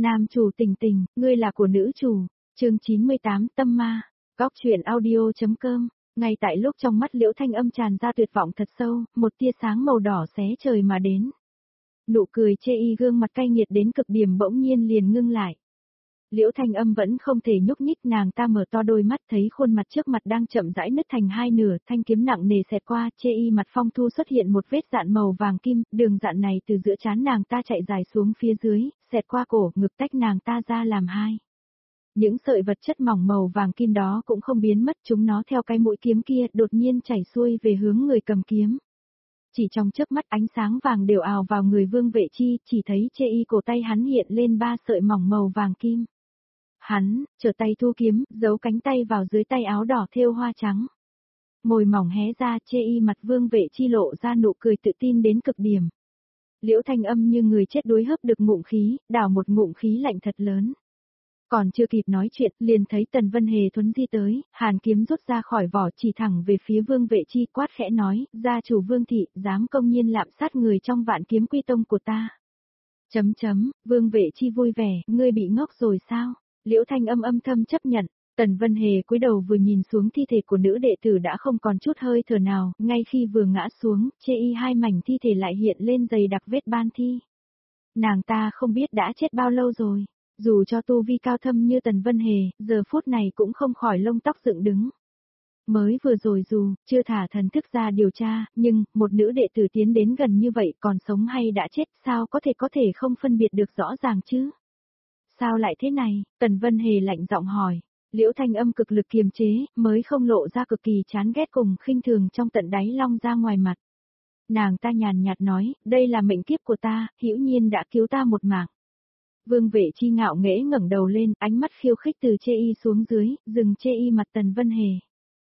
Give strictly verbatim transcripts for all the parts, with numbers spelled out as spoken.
Nam chủ tình tình, ngươi là của nữ chủ, chương chín mươi tám tâm ma, góc chuyện audio.com, ngay tại lúc trong mắt Liễu Thanh Âm tràn ra tuyệt vọng thật sâu, một tia sáng màu đỏ xé trời mà đến. Nụ cười chê y gương mặt cay nghiệt đến cực điểm bỗng nhiên liền ngưng lại. Liễu Thanh Âm vẫn không thể nhúc nhích, nàng ta mở to đôi mắt thấy khuôn mặt trước mặt đang chậm rãi nứt thành hai nửa, thanh kiếm nặng nề xẹt qua, chê y mặt phong thu xuất hiện một vết dạn màu vàng kim, đường dạn này từ giữa trán nàng ta chạy dài xuống phía dưới, xẹt qua cổ, ngực tách nàng ta ra làm hai. Những sợi vật chất mỏng màu vàng kim đó cũng không biến mất, chúng nó theo cái mũi kiếm kia đột nhiên chảy xuôi về hướng người cầm kiếm. Chỉ trong chớp mắt ánh sáng vàng đều ào vào người Vương Vệ Chi, chỉ thấy chê y cổ tay hắn hiện lên ba sợi mỏng màu vàng kim. Hắn, trở tay thu kiếm, giấu cánh tay vào dưới tay áo đỏ thêu hoa trắng. Môi mỏng hé ra, chê y mặt Vương Vệ Chi lộ ra nụ cười tự tin đến cực điểm. Liễu Thanh Âm như người chết đuối hấp được ngụm khí, đảo một ngụm khí lạnh thật lớn. Còn chưa kịp nói chuyện, liền thấy Tần Vân Hề thuấn di tới, hàn kiếm rút ra khỏi vỏ chỉ thẳng về phía Vương Vệ Chi, quát khẽ nói, gia chủ Vương Thị, dám công nhiên lạm sát người trong Vạn Kiếm Quy Tông của ta. Chấm chấm, Vương Vệ Chi vui vẻ, ngươi bị ngốc rồi sao? Liễu Thanh Âm âm thầm chấp nhận. Tần Vân Hề cúi đầu vừa nhìn xuống thi thể của nữ đệ tử đã không còn chút hơi thở nào, ngay khi vừa ngã xuống, chê y hai mảnh thi thể lại hiện lên dày đặc vết ban thi. Nàng ta không biết đã chết bao lâu rồi. Dù cho tu vi cao thâm như Tần Vân Hề, giờ phút này cũng không khỏi lông tóc dựng đứng. Mới vừa rồi dù, chưa thả thần thức ra điều tra, nhưng, một nữ đệ tử tiến đến gần như vậy còn sống hay đã chết, sao có thể có thể không phân biệt được rõ ràng chứ? Sao lại thế này? Tần Vân Hề lạnh giọng hỏi. Liễu Thanh Âm cực lực kiềm chế, mới không lộ ra cực kỳ chán ghét cùng khinh thường trong tận đáy long ra ngoài mặt. Nàng ta nhàn nhạt nói, đây là mệnh kiếp của ta, hữu nhiên đã cứu ta một mạng. Vương Vệ Chi ngạo nghễ ngẩng đầu lên, ánh mắt khiêu khích từ chê y xuống dưới, dừng chê y mặt Tần Vân Hề.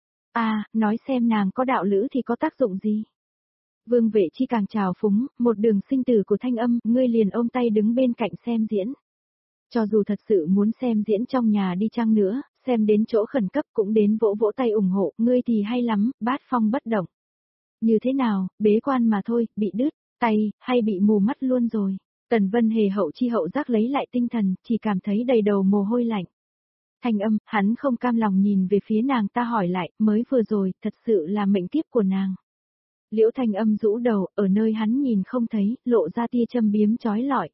À, nói xem nàng có đạo lữ thì có tác dụng gì? Vương Vệ Chi càng trào phúng, một đường sinh tử của Thanh Âm, ngươi liền ôm tay đứng bên cạnh xem diễn. Cho dù thật sự muốn xem diễn trong nhà đi chăng nữa, xem đến chỗ khẩn cấp cũng đến vỗ vỗ tay ủng hộ, ngươi thì hay lắm, bát phong bất động. Như thế nào, bế quan mà thôi, bị đứt tay, hay bị mù mắt luôn rồi. Tần Vân Hề hậu chi hậu giác lấy lại tinh thần, chỉ cảm thấy đầy đầu mồ hôi lạnh. Thanh Âm, hắn không cam lòng nhìn về phía nàng ta hỏi lại, mới vừa rồi, thật sự là mệnh kiếp của nàng. Liễu Thanh Âm rũ đầu, ở nơi hắn nhìn không thấy, lộ ra tia châm biếm chói lọi.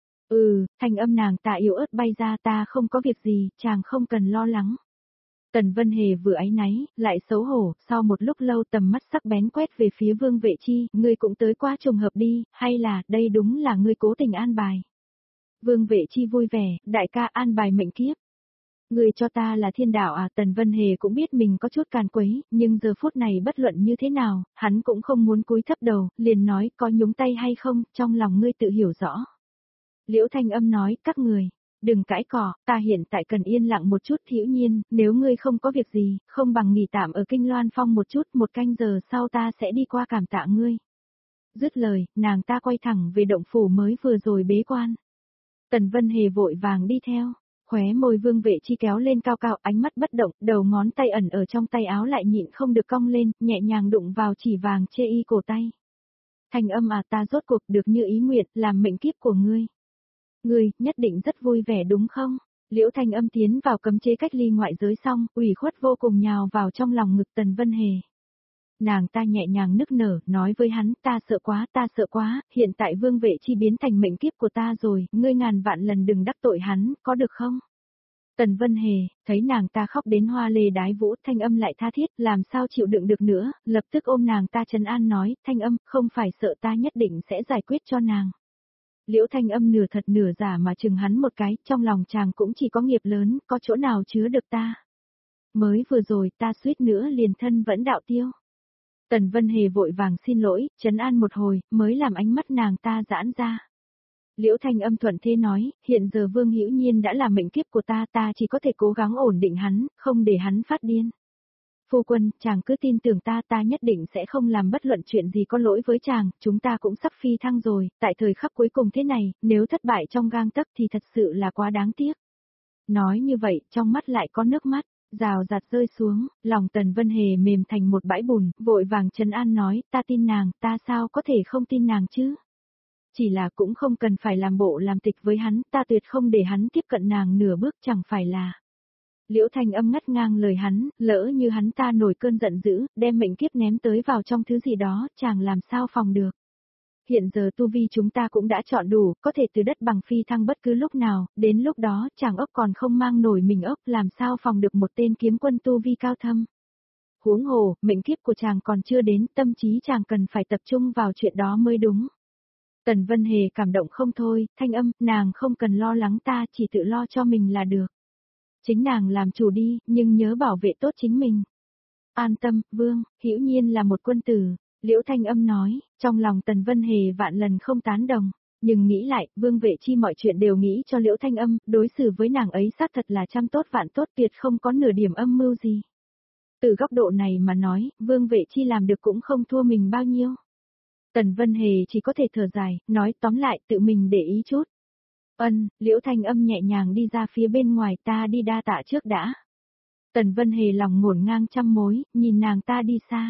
Ừ, Thanh Âm nàng ta yếu ớt bay ra, ta không có việc gì, chàng không cần lo lắng. Tần Vân Hề vừa áy náy, lại xấu hổ, sau một lúc lâu tầm mắt sắc bén quét về phía Vương Vệ Chi, ngươi cũng tới qua trùng hợp đi, hay là, đây đúng là ngươi cố tình an bài. Vương Vệ Chi vui vẻ, đại ca an bài mệnh kiếp. Ngươi cho ta là thiên đạo à? Tần Vân Hề cũng biết mình có chút càn quấy, nhưng giờ phút này bất luận như thế nào, hắn cũng không muốn cúi thấp đầu, liền nói có nhúng tay hay không, trong lòng ngươi tự hiểu rõ. Liễu Thanh Âm nói, các người. Đừng cãi cỏ, ta hiện tại cần yên lặng một chút. Hữu nhiên, nếu ngươi không có việc gì, không bằng nghỉ tạm ở Kinh Loan Phong một chút, một canh giờ sau ta sẽ đi qua cảm tạ ngươi. Dứt lời, nàng ta quay thẳng về động phủ mới vừa rồi bế quan. Tần Vân Hề vội vàng đi theo, khóe môi Vương Vệ Chi kéo lên cao cao, ánh mắt bất động, đầu ngón tay ẩn ở trong tay áo lại nhịn không được cong lên, nhẹ nhàng đụng vào chỉ vàng chê y cổ tay. Thanh Âm à, ta rốt cuộc được như ý nguyện, làm mệnh kiếp của ngươi. Ngươi, nhất định rất vui vẻ đúng không? Liễu Thanh Âm tiến vào cấm chế cách ly ngoại giới xong, ủy khuất vô cùng nhào vào trong lòng ngực Tần Vân Hề. Nàng ta nhẹ nhàng nức nở, nói với hắn, ta sợ quá, ta sợ quá, hiện tại Vương Vệ Chi biến thành mệnh kiếp của ta rồi, ngươi ngàn vạn lần đừng đắc tội hắn, có được không? Tần Vân Hề, thấy nàng ta khóc đến hoa lê đái vũ, Thanh Âm lại tha thiết, làm sao chịu đựng được nữa, lập tức ôm nàng ta trấn an nói, Thanh Âm, không phải sợ ta nhất định sẽ giải quyết cho nàng. Liễu Thanh Âm nửa thật nửa giả mà chừng hắn một cái, trong lòng chàng cũng chỉ có nghiệp lớn, có chỗ nào chứa được ta. Mới vừa rồi ta suýt nữa liền thân vẫn đạo tiêu. Tần Vân Hề vội vàng xin lỗi, trấn an một hồi, mới làm ánh mắt nàng ta giãn ra. Liễu Thanh Âm thuận thế nói, hiện giờ Vương Hữu Nhiên đã là mệnh kiếp của ta, ta chỉ có thể cố gắng ổn định hắn, không để hắn phát điên. Phu quân, chàng cứ tin tưởng ta, ta nhất định sẽ không làm bất luận chuyện gì có lỗi với chàng, chúng ta cũng sắp phi thăng rồi, tại thời khắc cuối cùng thế này, nếu thất bại trong gang tấc thì thật sự là quá đáng tiếc. Nói như vậy, trong mắt lại có nước mắt, rào rạt rơi xuống, lòng Tần Vân Hề mềm thành một bãi bùn, vội vàng trấn an nói, ta tin nàng, ta sao có thể không tin nàng chứ? Chỉ là cũng không cần phải làm bộ làm tịch với hắn, ta tuyệt không để hắn tiếp cận nàng nửa bước, chẳng phải là. Liễu Thanh Âm ngắt ngang lời hắn, lỡ như hắn ta nổi cơn giận dữ, đem mệnh kiếp ném tới vào trong thứ gì đó, chàng làm sao phòng được. Hiện giờ tu vi chúng ta cũng đã chọn đủ, có thể từ đất bằng phi thăng bất cứ lúc nào, đến lúc đó chàng ốc còn không mang nổi mình ốc, làm sao phòng được một tên kiếm quân tu vi cao thâm. Huống hồ, mệnh kiếp của chàng còn chưa đến, tâm trí chàng cần phải tập trung vào chuyện đó mới đúng. Tần Vân Hề cảm động không thôi, Thanh Âm, nàng không cần lo lắng, ta chỉ tự lo cho mình là được. Chính nàng làm chủ đi, nhưng nhớ bảo vệ tốt chính mình. An tâm, Vương, Hữu Nhiên là một quân tử, Liễu Thanh Âm nói, trong lòng Tần Vân Hề vạn lần không tán đồng, nhưng nghĩ lại, Vương Vệ Chi mọi chuyện đều nghĩ cho Liễu Thanh Âm, đối xử với nàng ấy xác thật là trăm tốt vạn tốt, tuyệt không có nửa điểm âm mưu gì. Từ góc độ này mà nói, Vương Vệ Chi làm được cũng không thua mình bao nhiêu. Tần Vân Hề chỉ có thể thở dài, nói tóm lại tự mình để ý chút. Ân, Liễu Thanh Âm nhẹ nhàng đi ra phía bên ngoài, ta đi đa tạ trước đã. Tần Vân Hề lòng ngổn ngang trăm mối, nhìn nàng ta đi xa.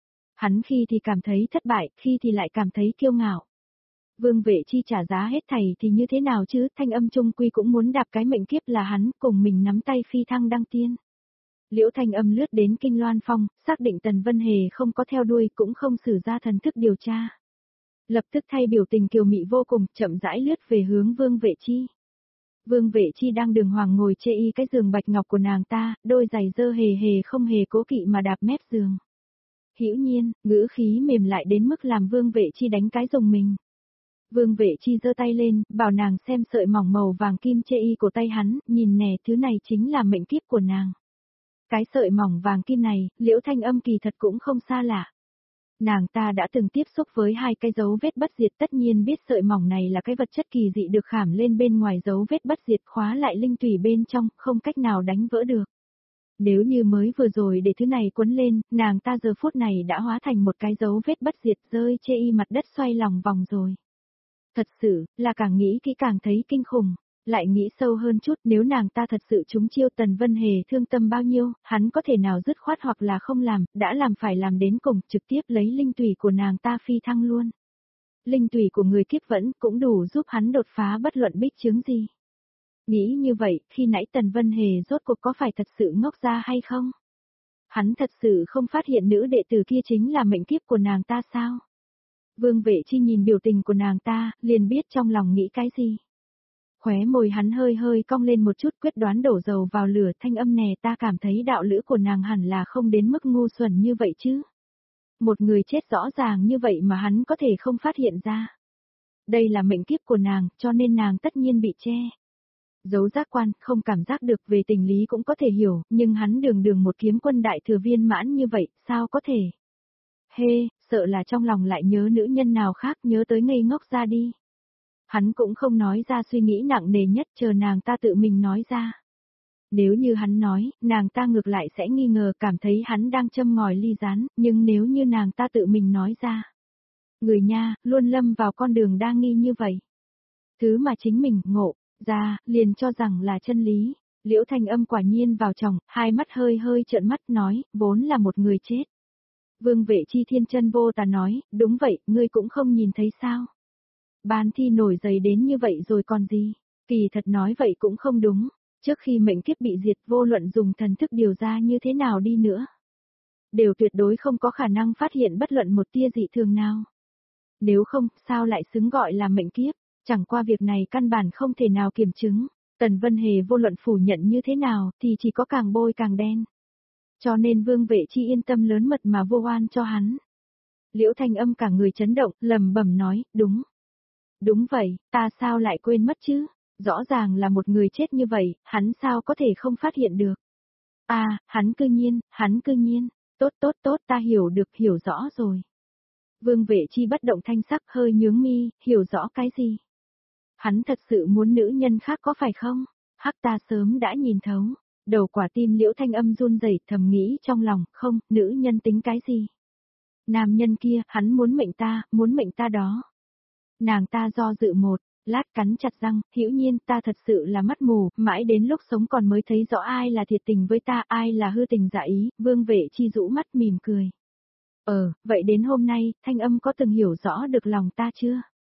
Hắn khi thì cảm thấy thất bại, khi thì lại cảm thấy kiêu ngạo. Vương Vệ Chi trả giá hết thảy thì như thế nào chứ, Thanh Âm trung quy cũng muốn đạp cái mệnh kiếp là hắn, cùng mình nắm tay phi thăng đăng tiên. Liễu Thanh Âm lướt đến Kinh Loan Phong, xác định Tần Vân Hề không có theo đuôi, cũng không sử ra thần thức điều tra. Lập tức thay biểu tình kiều mị vô cùng, chậm rãi lướt về hướng Vương Vệ Chi. Vương Vệ Chi đang đường hoàng ngồi chê y cái giường bạch ngọc của nàng ta, đôi giày dơ hề hề không hề cố kỵ mà đạp mép giường. Hữu Nhiên, ngữ khí mềm lại đến mức làm Vương Vệ Chi đánh cái rùng mình. Vương Vệ Chi giơ tay lên, bảo nàng xem sợi mỏng màu vàng kim chê y của tay hắn, nhìn nè, thứ này chính là mệnh kiếp của nàng. Cái sợi mỏng vàng kim này, Liễu Thanh Âm kỳ thật cũng không xa lạ. Nàng ta đã từng tiếp xúc với hai cái dấu vết bất diệt, tất nhiên biết sợi mỏng này là cái vật chất kỳ dị được khảm lên bên ngoài dấu vết bất diệt, khóa lại linh tủy bên trong, không cách nào đánh vỡ được. Nếu như mới vừa rồi để thứ này quấn lên, nàng ta giờ phút này đã hóa thành một cái dấu vết bất diệt, rơi chê y mặt đất xoay lòng vòng rồi. Thật sự, là càng nghĩ kỹ càng thấy kinh khủng. Lại nghĩ sâu hơn chút, nếu nàng ta thật sự trúng chiêu, Tần Vân Hề thương tâm bao nhiêu, hắn có thể nào dứt khoát hoặc là không làm, đã làm phải làm đến cùng, trực tiếp lấy linh tủy của nàng ta phi thăng luôn. Linh tủy của người kiếp vẫn cũng đủ giúp hắn đột phá bất luận bích chứng gì. Nghĩ như vậy, khi nãy Tần Vân Hề rốt cuộc có phải thật sự ngốc ra hay không? Hắn thật sự không phát hiện nữ đệ tử kia chính là mệnh kiếp của nàng ta sao? Vương Vệ Chi nhìn biểu tình của nàng ta, liền biết trong lòng nghĩ cái gì. Khóe môi hắn hơi hơi cong lên một chút, quyết đoán đổ dầu vào lửa. Thanh Âm nè, ta cảm thấy đạo lữ của nàng hẳn là không đến mức ngu xuẩn như vậy chứ. Một người chết rõ ràng như vậy mà hắn có thể không phát hiện ra. Đây là mệnh kiếp của nàng, cho nên nàng tất nhiên bị che. Giấu giác quan, không cảm giác được, về tình lý cũng có thể hiểu, nhưng hắn đường đường một kiếm quân đại thừa viên mãn như vậy, sao có thể? Hê, sợ là trong lòng lại nhớ nữ nhân nào khác, nhớ tới ngây ngốc ra đi. Hắn cũng không nói ra suy nghĩ nặng nề nhất, chờ nàng ta tự mình nói ra. Nếu như hắn nói, nàng ta ngược lại sẽ nghi ngờ, cảm thấy hắn đang châm ngòi ly rán, nhưng nếu như nàng ta tự mình nói ra. Người nha, luôn lâm vào con đường đa nghi như vậy. Thứ mà chính mình ngộ ra, liền cho rằng là chân lý. Liễu Thanh Âm quả nhiên vào chồng, hai mắt hơi hơi trợn mắt nói, vốn là một người chết. Vương Vệ Chi thiên chân vô tà nói, đúng vậy, ngươi cũng không nhìn thấy sao. Ban thi nổi dày đến như vậy rồi còn gì, kỳ thật nói vậy cũng không đúng, trước khi mệnh kiếp bị diệt, vô luận dùng thần thức điều ra như thế nào đi nữa. Đều tuyệt đối không có khả năng phát hiện bất luận một tia dị thường nào. Nếu không, sao lại xứng gọi là mệnh kiếp, chẳng qua việc này căn bản không thể nào kiểm chứng, Tần Vân Hề vô luận phủ nhận như thế nào thì chỉ có càng bôi càng đen. Cho nên Vương Vệ Chi yên tâm lớn mật mà vô oan cho hắn. Liễu Thanh Âm cả người chấn động, lầm bẩm nói, đúng. Đúng vậy, ta sao lại quên mất chứ? Rõ ràng là một người chết như vậy, hắn sao có thể không phát hiện được? À, hắn cư nhiên, hắn cư nhiên, tốt tốt tốt, ta hiểu được, hiểu rõ rồi. Vương Vệ Chi bất động thanh sắc, hơi nhướng mi, hiểu rõ cái gì? Hắn thật sự muốn nữ nhân khác có phải không? Hắc, ta sớm đã nhìn thấu. Đầu quả tim Liễu Thanh Âm run rẩy, thầm nghĩ trong lòng, không, nữ nhân tính cái gì? Nam nhân kia, hắn muốn mệnh ta, muốn mệnh ta đó. Nàng ta do dự một lát, cắn chặt răng, Hữu Nhiên, ta thật sự là mắt mù, mãi đến lúc sống còn mới thấy rõ ai là thiệt tình với ta, ai là hư tình giả ý. Vương Vệ Chi rũ mắt mỉm cười. Ờ, vậy đến hôm nay, Thanh Âm có từng hiểu rõ được lòng ta chưa?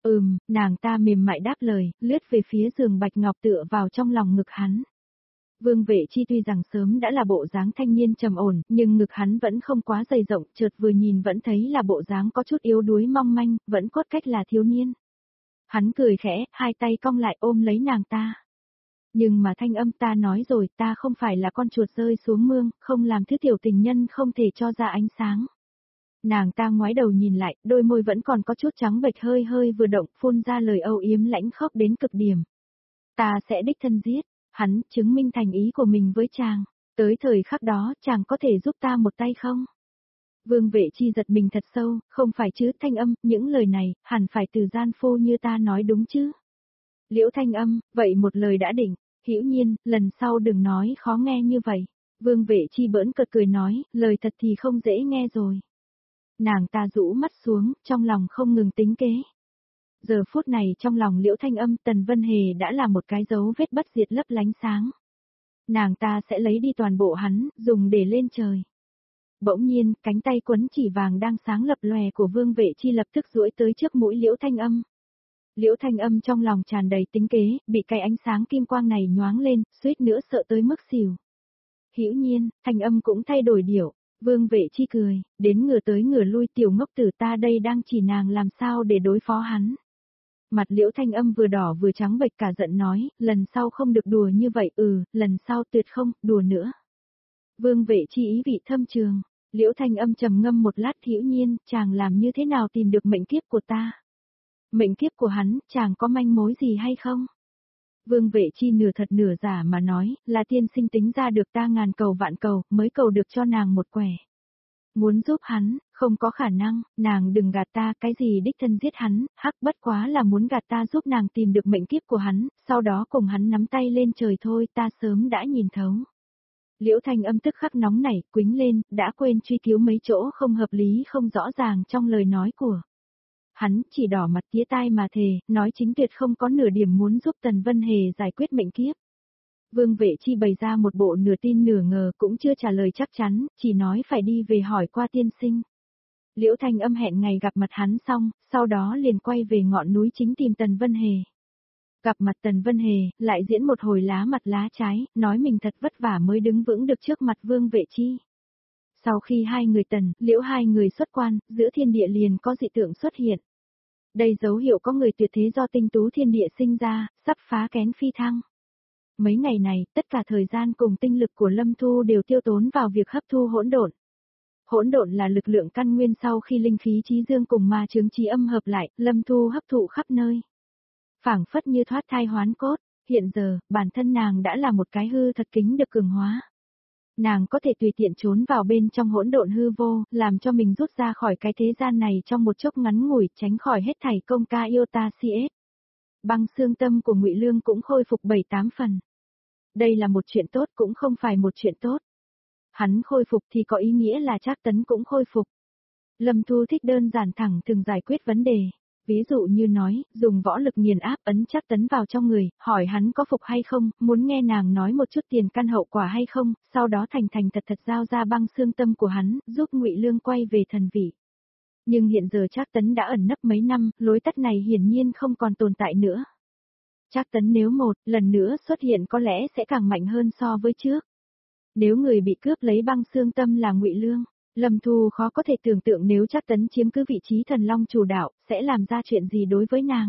Ừm, nàng ta mềm mại đáp lời, lướt về phía giường bạch ngọc tựa vào trong lòng ngực hắn. Vương Vệ Chi tuy rằng sớm đã là bộ dáng thanh niên trầm ổn, nhưng ngực hắn vẫn không quá dày rộng, chợt vừa nhìn vẫn thấy là bộ dáng có chút yếu đuối mong manh, vẫn cốt cách là thiếu niên. Hắn cười khẽ, hai tay cong lại ôm lấy nàng ta. Nhưng mà thanh âm ta nói rồi, ta không phải là con chuột rơi xuống mương, không làm thứ tiểu tình nhân không thể cho ra ánh sáng. Nàng ta ngoái đầu nhìn lại, đôi môi vẫn còn có chút trắng bệch hơi hơi vừa động, phun ra lời âu yếm lãnh khốc đến cực điểm. Ta sẽ đích thân giết, hắn chứng minh thành ý của mình với chàng. Tới thời khắc đó, chàng có thể giúp ta một tay không? Vương Vệ Chi giật mình thật sâu, không phải chứ thanh âm, những lời này, hẳn phải từ gian phu như ta nói đúng chứ. Liễu thanh âm, vậy một lời đã định, hữu nhiên, lần sau đừng nói khó nghe như vậy. Vương Vệ Chi bỡn cợt cười nói, lời thật thì không dễ nghe rồi. Nàng ta rũ mắt xuống, trong lòng không ngừng tính kế. Giờ phút này trong lòng Liễu Thanh Âm Tần Vân Hề đã là một cái dấu vết bất diệt lấp lánh sáng. Nàng ta sẽ lấy đi toàn bộ hắn, dùng để lên trời. Bỗng nhiên, cánh tay quấn chỉ vàng đang sáng lập lòe của Vương Vệ Chi lập tức duỗi tới trước mũi Liễu Thanh Âm. Liễu Thanh Âm trong lòng tràn đầy tính kế, bị cái ánh sáng kim quang này nhoáng lên, suýt nữa sợ tới mức xỉu. Hữu nhiên, Thanh Âm cũng thay đổi điệu. Vương Vệ Chi cười, đến ngửa tới ngửa lui tiểu ngốc tử ta đây đang chỉ nàng làm sao để đối phó hắn. Mặt Liễu Thanh Âm vừa đỏ vừa trắng bệch cả giận nói, lần sau không được đùa như vậy, ừ, lần sau tuyệt không, đùa nữa. Vương Vệ Chi ý vị thâm trường, Liễu Thanh Âm trầm ngâm một lát hữu nhiên, chàng làm như thế nào tìm được mệnh kiếp của ta? Mệnh kiếp của hắn, chàng có manh mối gì hay không? Vương Vệ Chi nửa thật nửa giả mà nói, là tiên sinh tính ra được ta ngàn cầu vạn cầu, mới cầu được cho nàng một quẻ. Muốn giúp hắn, không có khả năng, nàng đừng gạt ta, cái gì đích thân giết hắn, hắc bất quá là muốn gạt ta giúp nàng tìm được mệnh kiếp của hắn, sau đó cùng hắn nắm tay lên trời thôi, ta sớm đã nhìn thấu. Liễu Thanh Âm tức khắc nóng nảy, quính lên, đã quên truy cứu mấy chỗ không hợp lý không rõ ràng trong lời nói của. Hắn chỉ đỏ mặt tía tai mà thề, nói chính tuyệt không có nửa điểm muốn giúp Tần Vân Hề giải quyết mệnh kiếp. Vương Vệ Chi bày ra một bộ nửa tin nửa ngờ cũng chưa trả lời chắc chắn, chỉ nói phải đi về hỏi qua tiên sinh. Liễu Thanh Âm hẹn ngày gặp mặt hắn xong, sau đó liền quay về ngọn núi chính tìm Tần Vân Hề. Gặp mặt Tần Vân Hề, lại diễn một hồi lá mặt lá trái, nói mình thật vất vả mới đứng vững được trước mặt Vương Vệ Chi. Sau khi hai người Tần, Liễu hai người xuất quan, giữa thiên địa liền có dị tượng xuất hiện. Đây dấu hiệu có người tuyệt thế do tinh tú thiên địa sinh ra, sắp phá kén phi thăng. Mấy ngày này, tất cả thời gian cùng tinh lực của Lâm Thu đều tiêu tốn vào việc hấp thu hỗn độn. Hỗn độn là lực lượng căn nguyên sau khi linh khí trí dương cùng ma chướng trí âm hợp lại, Lâm Thu hấp thụ khắp nơi. Phảng phất như thoát thai hoán cốt, hiện giờ, bản thân nàng đã là một cái hư thật kính được cường hóa. Nàng có thể tùy tiện trốn vào bên trong hỗn độn hư vô, làm cho mình rút ra khỏi cái thế gian này trong một chốc ngắn ngủi, tránh khỏi hết thảy công ca yêu ta si ết. Băng xương tâm của Ngụy Lương cũng khôi phục bảy tám phần. Đây là một chuyện tốt cũng không phải một chuyện tốt. Hắn khôi phục thì có ý nghĩa là Trác Tấn cũng khôi phục. Lâm Thu thích đơn giản thẳng thừng giải quyết vấn đề. Ví dụ như nói, dùng võ lực nghiền áp ấn Trác Tấn vào trong người, hỏi hắn có phục hay không, muốn nghe nàng nói một chút tiền căn hậu quả hay không, sau đó thành thành thật thật giao ra băng xương tâm của hắn, giúp Ngụy Lương quay về thần vị. Nhưng hiện giờ Trác Tấn đã ẩn nấp mấy năm, lối tắt này hiển nhiên không còn tồn tại nữa. Trác Tấn nếu một lần nữa xuất hiện có lẽ sẽ càng mạnh hơn so với trước. Nếu người bị cướp lấy băng xương tâm là Ngụy Lương, Lâm Thu khó có thể tưởng tượng nếu Trác Tấn chiếm cứ vị trí thần long chủ đạo, sẽ làm ra chuyện gì đối với nàng.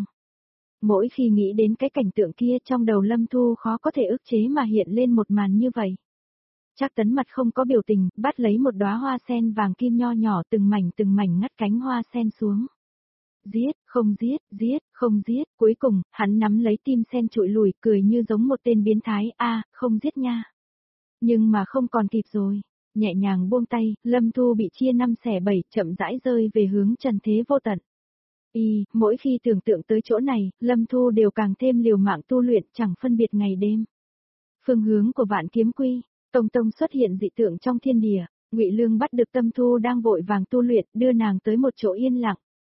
Mỗi khi nghĩ đến cái cảnh tượng kia trong đầu Lâm Thu khó có thể ức chế mà hiện lên một màn như vậy. Trác Tấn mặt không có biểu tình, bắt lấy một đóa hoa sen vàng kim nho nhỏ từng mảnh từng mảnh ngắt cánh hoa sen xuống. Giết, không giết, giết, không giết, cuối cùng, hắn nắm lấy tim sen trụi lùi, cười như giống một tên biến thái, a, không giết nha. Nhưng mà không còn kịp rồi, nhẹ nhàng buông tay, Lâm Thu bị chia năm xẻ bảy, chậm rãi rơi về hướng trần thế vô tận. Y, mỗi khi tưởng tượng tới chỗ này, Lâm Thu đều càng thêm liều mạng tu luyện, chẳng phân biệt ngày đêm. Phương hướng của Vạn Kiếm Quy, tông tông xuất hiện dị tượng trong thiên địa, Ngụy Lương bắt được Tâm Thu đang vội vàng tu luyện, đưa nàng tới một chỗ yên lặng.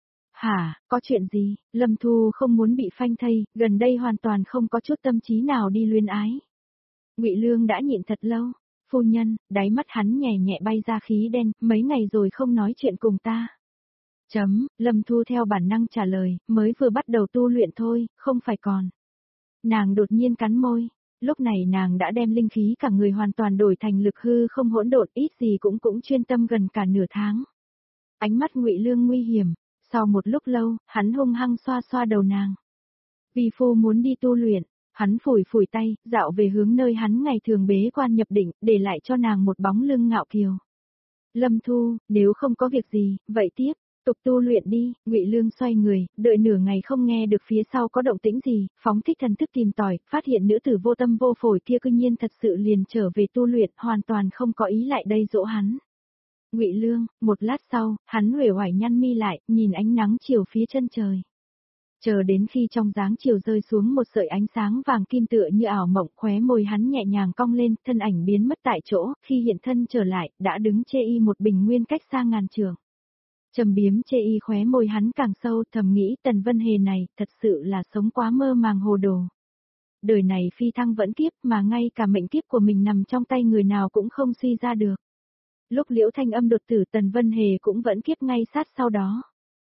Hả, có chuyện gì? Lâm Thu không muốn bị phanh thây, gần đây hoàn toàn không có chút tâm trí nào đi luyến ái. Ngụy Lương đã nhịn thật lâu, phu nhân, đáy mắt hắn nhẹ nhẹ bay ra khí đen, mấy ngày rồi không nói chuyện cùng ta. Chấm, Lâm Thu theo bản năng trả lời, mới vừa bắt đầu tu luyện thôi, không phải còn. Nàng đột nhiên cắn môi, lúc này nàng đã đem linh khí cả người hoàn toàn đổi thành lực hư không hỗn độn, ít gì cũng cũng chuyên tâm gần cả nửa tháng. Ánh mắt Ngụy Lương nguy hiểm, sau một lúc lâu, hắn hung hăng xoa xoa đầu nàng. Vi phu muốn đi tu luyện, hắn phủi phủi tay, dạo về hướng nơi hắn ngày thường bế quan nhập định, để lại cho nàng một bóng lưng ngạo kiều. Lâm Thu, nếu không có việc gì, vậy tiếp, tục tu luyện đi. Ngụy Lương xoay người, đợi nửa ngày không nghe được phía sau có động tĩnh gì, phóng thích thần thức tìm tòi, phát hiện nữ tử vô tâm vô phổi kia cư nhiên thật sự liền trở về tu luyện, hoàn toàn không có ý lại đây dỗ hắn. Ngụy Lương, một lát sau, hắn uể oải nhăn mi lại, nhìn ánh nắng chiều phía chân trời. Chờ đến khi trong dáng chiều rơi xuống một sợi ánh sáng vàng kim tựa như ảo mộng, khóe môi hắn nhẹ nhàng cong lên, thân ảnh biến mất tại chỗ, khi hiện thân trở lại, đã đứng chê y một bình nguyên cách xa ngàn trường. Trầm biếm chê y khóe môi hắn càng sâu, thầm nghĩ Tần Vân Hề này, thật sự là sống quá mơ màng hồ đồ. Đời này phi thăng vẫn kiếp mà ngay cả mệnh kiếp của mình nằm trong tay người nào cũng không suy ra được. Lúc Liễu Thanh Âm đột tử Tần Vân Hề cũng vẫn kiếp ngay sát sau đó.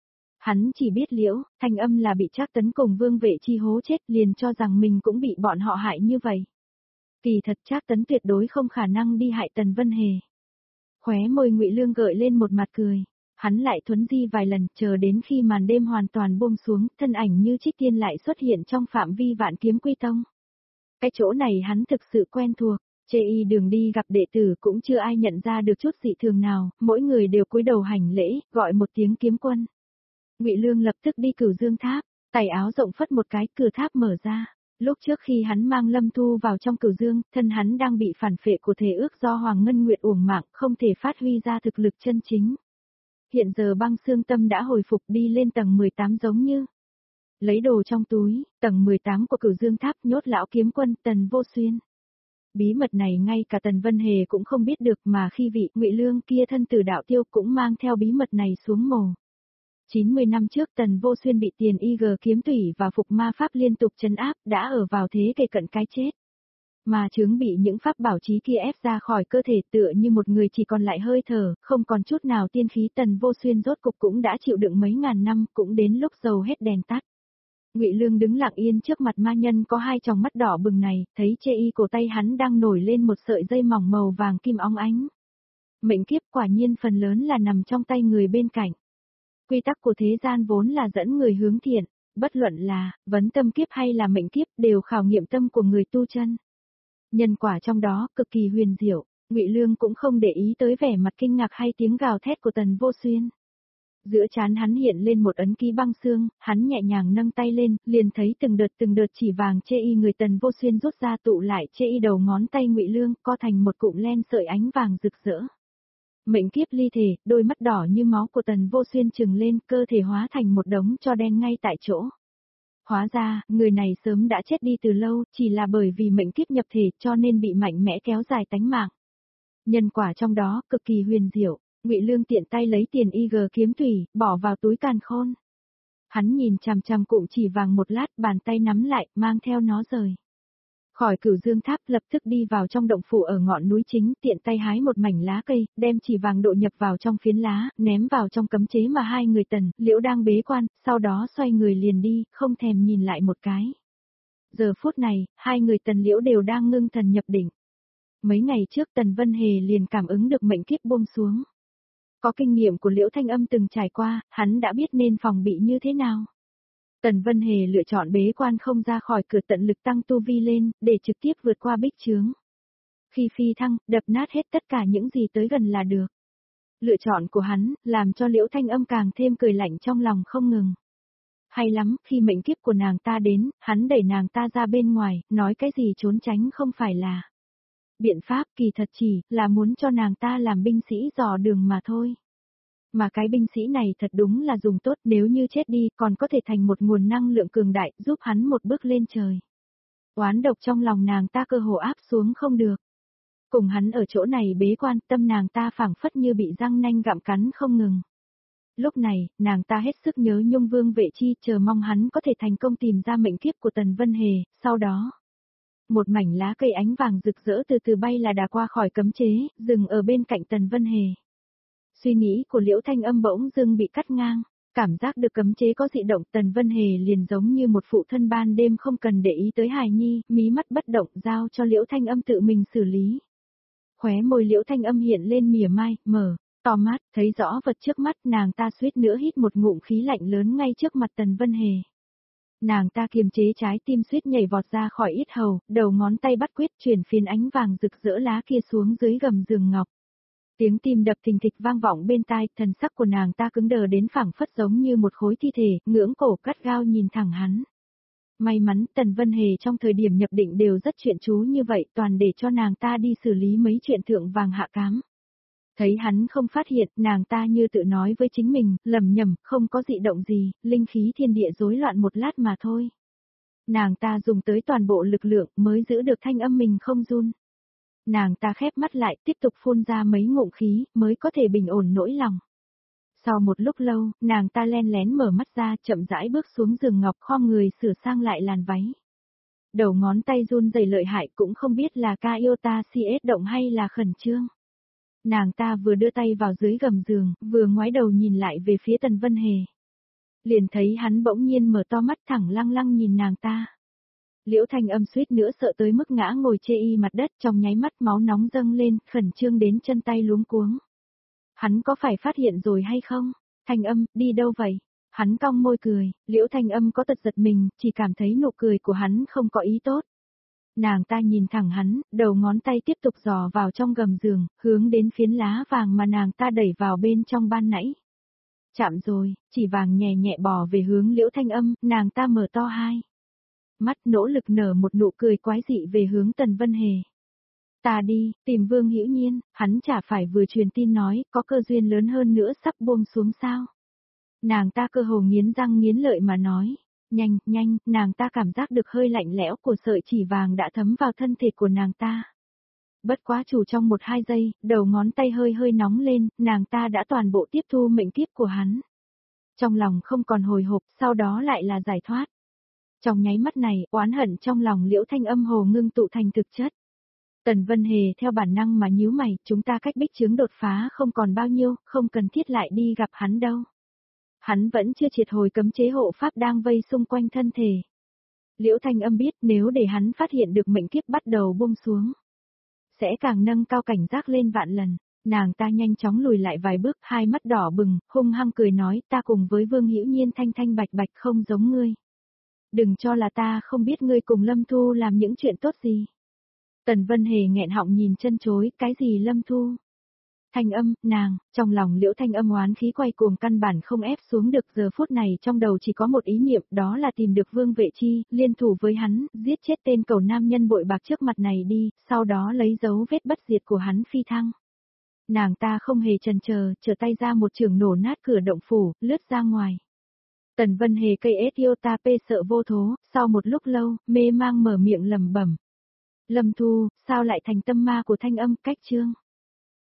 Hắn chỉ biết Liễu Thanh Âm là bị Trác Tấn cùng Vương Vệ Chi hố chết, liền cho rằng mình cũng bị bọn họ hại như vậy. Kỳ thật Trác Tấn tuyệt đối không khả năng đi hại Tần Vân Hề. Khóe môi Ngụy Lương gợi lên một mặt cười, hắn lại thuấn di vài lần, chờ đến khi màn đêm hoàn toàn buông xuống, thân ảnh như trích tiên lại xuất hiện trong phạm vi Vạn Kiếm Quy Tông. Cái chỗ này hắn thực sự quen thuộc. Chê y đường đi gặp đệ tử cũng chưa ai nhận ra được chút dị thường nào, mỗi người đều cúi đầu hành lễ, gọi một tiếng kiếm quân. Ngụy Lương lập tức đi Cửu Dương Tháp, tay áo rộng phất một cái, cửa tháp mở ra. Lúc trước khi hắn mang Lâm Thu vào trong Cửu Dương, thân hắn đang bị phản phệ của thể ước do Hoàng Ngân Nguyệt uổng mạng, không thể phát huy ra thực lực chân chính. Hiện giờ Băng Xương Tâm đã hồi phục, đi lên tầng mười tám giống như. Lấy đồ trong túi, tầng mười tám của Cửu Dương Tháp nhốt lão kiếm quân Tần Vô Xuyên. Bí mật này ngay cả Tần Vân Hề cũng không biết được, mà khi vị Ngụy Lương kia thân tử đạo tiêu cũng mang theo bí mật này xuống mồ. chín mươi năm trước Tần Vô Xuyên bị Tiền Y G kiếm tủy và phục ma pháp liên tục trấn áp, đã ở vào thế kề cận cái chết. Mà chứng bị những pháp bảo chí kia ép ra khỏi cơ thể, tựa như một người chỉ còn lại hơi thở, không còn chút nào tiên khí. Tần Vô Xuyên rốt cục cũng đã chịu đựng mấy ngàn năm, cũng đến lúc dầu hết đèn tắt. Ngụy Lương đứng lặng yên trước mặt ma nhân có hai tròng mắt đỏ bừng này, thấy chê y cổ tay hắn đang nổi lên một sợi dây mỏng màu vàng kim óng ánh. Mệnh kiếp quả nhiên phần lớn là nằm trong tay người bên cạnh. Quy tắc của thế gian vốn là dẫn người hướng thiện, bất luận là vấn tâm kiếp hay là mệnh kiếp đều khảo nghiệm tâm của người tu chân. Nhân quả trong đó cực kỳ huyền diệu, Ngụy Lương cũng không để ý tới vẻ mặt kinh ngạc hay tiếng gào thét của Tần Vô Xuyên. Giữa trán hắn hiện lên một ấn ký băng xương, hắn nhẹ nhàng nâng tay lên, liền thấy từng đợt từng đợt chỉ vàng chê y người Tần Vô Xuyên rút ra tụ lại chê y đầu ngón tay Ngụy Lương, co thành một cụm len sợi ánh vàng rực rỡ. Mệnh kiếp ly thể, đôi mắt đỏ như máu của Tần Vô Xuyên trừng lên, cơ thể hóa thành một đống tro đen ngay tại chỗ. Hóa ra, người này sớm đã chết đi từ lâu, chỉ là bởi vì mệnh kiếp nhập thể cho nên bị mạnh mẽ kéo dài tánh mạng. Nhân quả trong đó cực kỳ huyền diệu. Ngụy Lương tiện tay lấy Tiền Y G kiếm tủy, bỏ vào túi càn khôn. Hắn nhìn chằm chằm cụm chỉ vàng một lát, bàn tay nắm lại, mang theo nó rời. Khỏi Cửu Dương Tháp lập tức đi vào trong động phủ ở ngọn núi chính, tiện tay hái một mảnh lá cây, đem chỉ vàng độ nhập vào trong phiến lá, ném vào trong cấm chế mà hai người Tần, Liễu đang bế quan, sau đó xoay người liền đi, không thèm nhìn lại một cái. Giờ phút này, hai người Tần Liễu đều đang ngưng thần nhập định. Mấy ngày trước Tần Vân Hề liền cảm ứng được mệnh kiếp buông xuống. Có kinh nghiệm của Liễu Thanh Âm từng trải qua, hắn đã biết nên phòng bị như thế nào. Tần Vân Hề lựa chọn bế quan không ra khỏi cửa, tận lực tăng tu vi lên, để trực tiếp vượt qua bích chướng. Khi phi thăng, đập nát hết tất cả những gì tới gần là được. Lựa chọn của hắn, làm cho Liễu Thanh Âm càng thêm cười lạnh trong lòng không ngừng. Hay lắm, khi mệnh kiếp của nàng ta đến, hắn đẩy nàng ta ra bên ngoài, nói cái gì trốn tránh không phải là biện pháp, kỳ thật chỉ là muốn cho nàng ta làm binh sĩ dò đường mà thôi. Mà cái binh sĩ này thật đúng là dùng tốt, nếu như chết đi còn có thể thành một nguồn năng lượng cường đại, giúp hắn một bước lên trời. Oán độc trong lòng nàng ta cơ hồ áp xuống không được. Cùng hắn ở chỗ này bế quan, tâm nàng ta phảng phất như bị răng nanh gặm cắn không ngừng. Lúc này, nàng ta hết sức nhớ Nhung Vương Vệ Chi, chờ mong hắn có thể thành công tìm ra mệnh kiếp của Tần Vân Hề, sau đó một mảnh lá cây ánh vàng rực rỡ từ từ bay là đà qua khỏi cấm chế, dừng ở bên cạnh Tần Vân Hề. Suy nghĩ của Liễu Thanh Âm bỗng dưng bị cắt ngang. Cảm giác được cấm chế có dị động, Tần Vân Hề liền giống như một phụ thân ban đêm không cần để ý tới hài nhi, mí mắt bất động giao cho Liễu Thanh Âm tự mình xử lý. Khóe môi Liễu Thanh Âm hiện lên mỉa mai, mở to mắt, thấy rõ vật trước mắt, nàng ta suýt nữa hít một ngụm khí lạnh lớn ngay trước mặt Tần Vân Hề. Nàng ta kiềm chế trái tim suýt nhảy vọt ra khỏi yết hầu, đầu ngón tay bắt quyết chuyển phiến ánh vàng rực rỡ lá kia xuống dưới gầm giường ngọc. Tiếng tim đập thình thịch vang vọng bên tai, thần sắc của nàng ta cứng đờ đến phảng phất giống như một khối thi thể, ngưỡng cổ cắt gao nhìn thẳng hắn. May mắn Tần Vân Hề trong thời điểm nhập định đều rất chuyện chú như vậy, toàn để cho nàng ta đi xử lý mấy chuyện thượng vàng hạ cám. Thấy hắn không phát hiện, nàng ta như tự nói với chính mình, lầm nhầm, không có dị động gì, linh khí thiên địa rối loạn một lát mà thôi. Nàng ta dùng tới toàn bộ lực lượng mới giữ được thanh âm mình không run. Nàng ta khép mắt lại, tiếp tục phun ra mấy ngụm khí, mới có thể bình ổn nỗi lòng. Sau một lúc lâu, nàng ta len lén mở mắt ra, chậm rãi bước xuống giường ngọc, khom người sửa sang lại làn váy. Đầu ngón tay run rẩy lợi hại, cũng không biết là ca yêu ta si ết động hay là khẩn trương. Nàng ta vừa đưa tay vào dưới gầm giường, vừa ngoái đầu nhìn lại về phía Tần Vân Hề. Liền thấy hắn bỗng nhiên mở to mắt thẳng lăng lăng nhìn nàng ta. Liễu Thanh Âm suýt nữa sợ tới mức ngã ngồi chê y mặt đất, trong nháy mắt máu nóng dâng lên, khẩn trương đến chân tay luống cuống. Hắn có phải phát hiện rồi hay không? Thanh Âm, đi đâu vậy? Hắn cong môi cười, Liễu Thanh Âm có tật giật mình, chỉ cảm thấy nụ cười của hắn không có ý tốt. Nàng ta nhìn thẳng hắn, đầu ngón tay tiếp tục dò vào trong gầm giường, hướng đến phiến lá vàng mà nàng ta đẩy vào bên trong ban nãy. Chạm rồi, chỉ vàng nhẹ nhẹ bò về hướng Liễu Thanh Âm, nàng ta mở to hai mắt, nỗ lực nở một nụ cười quái dị về hướng Tần Vân Hề. Ta đi, tìm Vương Hữu Nhiên, hắn chả phải vừa truyền tin nói, có cơ duyên lớn hơn nữa sắp buông xuống sao. Nàng ta cơ hồ nghiến răng nghiến lợi mà nói. Nhanh, nhanh, nàng ta cảm giác được hơi lạnh lẽo của sợi chỉ vàng đã thấm vào thân thể của nàng ta. Bất quá chủ trong một hai giây, đầu ngón tay hơi hơi nóng lên, nàng ta đã toàn bộ tiếp thu mệnh kiếp của hắn. Trong lòng không còn hồi hộp, sau đó lại là giải thoát. Trong nháy mắt này, oán hận trong lòng Liễu Thanh Âm hồ ngưng tụ thành thực chất. Tần Vân Hề theo bản năng mà nhíu mày, chúng ta cách bích chướng đột phá không còn bao nhiêu, không cần thiết lại đi gặp hắn đâu. Hắn vẫn chưa triệt hồi cấm chế hộ pháp đang vây xung quanh thân thể. Liễu Thanh Âm biết nếu để hắn phát hiện được mệnh kiếp bắt đầu buông xuống, sẽ càng nâng cao cảnh giác lên vạn lần. Nàng ta nhanh chóng lùi lại vài bước, hai mắt đỏ bừng, hung hăng cười nói, ta cùng với Vương Hữu Nhiên thanh thanh bạch bạch không giống ngươi. Đừng cho là ta không biết ngươi cùng Lâm Thu làm những chuyện tốt gì. Tần Vân Hề nghẹn họng nhìn chân chối, cái gì Lâm Thu? Thanh Âm, nàng, trong lòng Liễu Thanh Âm oán khí quay cuồng căn bản không ép xuống được, giờ phút này trong đầu chỉ có một ý niệm, đó là tìm được Vương Vệ Chi, liên thủ với hắn, giết chết tên cầu nam nhân bội bạc trước mặt này đi, sau đó lấy dấu vết bất diệt của hắn phi thăng. Nàng ta không hề chần chờ, trở tay ra một trường nổ nát cửa động phủ, lướt ra ngoài. Tần Vân Hề cây ết yêu ta pê sợ vô thố, sau một lúc lâu, mê mang mở miệng lẩm bẩm. Lâm Thu, sao lại thành tâm ma của Thanh Âm, cách chương?